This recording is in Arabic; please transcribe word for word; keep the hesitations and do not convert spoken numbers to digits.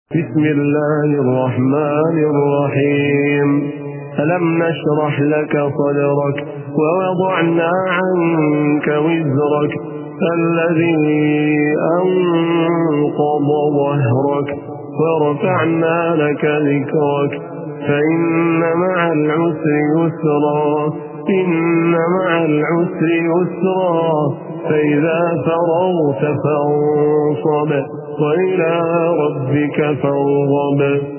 بسم الله الرحمن الرحيم. ألم نشرح لك صدرك ووضعنا عنك وزرك الذي أنقض ظهرك ورفعنا لك ذكرك فإن مع العسر يسرا إن مع العسر يسرا فإذا فرغت فانصب وإلى ربك فارغب.